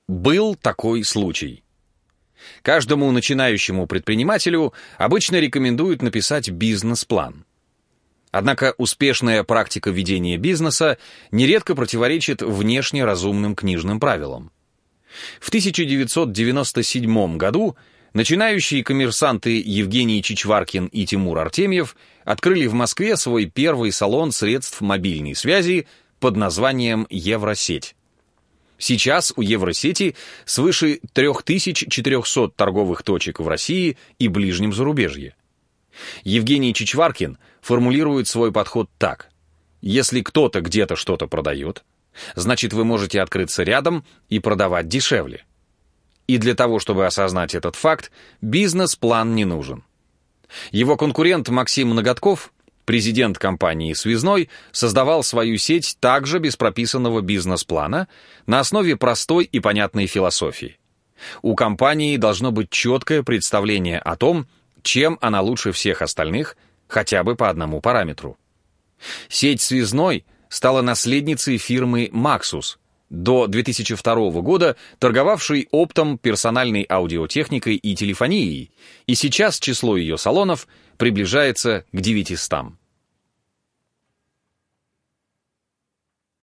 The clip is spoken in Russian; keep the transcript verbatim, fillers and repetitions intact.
Был такой случай. Каждому начинающему предпринимателю обычно рекомендуют написать бизнес-план. Однако успешная практика ведения бизнеса нередко противоречит внешне разумным книжным правилам. В тысяча девятьсот девяносто седьмом году начинающие коммерсанты Евгений Чичваркин и Тимур Артемьев открыли в Москве свой первый салон средств мобильной связи под названием «Евросеть». Сейчас у Евросети свыше три тысячи четыреста торговых точек в России и ближнем зарубежье. Евгений Чичваркин формулирует свой подход так: если кто-то где-то что-то продает, значит вы можете открыться рядом и продавать дешевле. И для того, чтобы осознать этот факт, бизнес-план не нужен. Его конкурент Максим Ноготков, президент компании «Связной», создавал свою сеть также без прописанного бизнес-плана на основе простой и понятной философии. У компании должно быть четкое представление о том, чем она лучше всех остальных, хотя бы по одному параметру. Сеть «Связной» стала наследницей фирмы «Максус», до две тысячи второго года торговавшей оптом, персональной аудиотехникой и телефонией, и сейчас число ее салонов приближается к девятистам.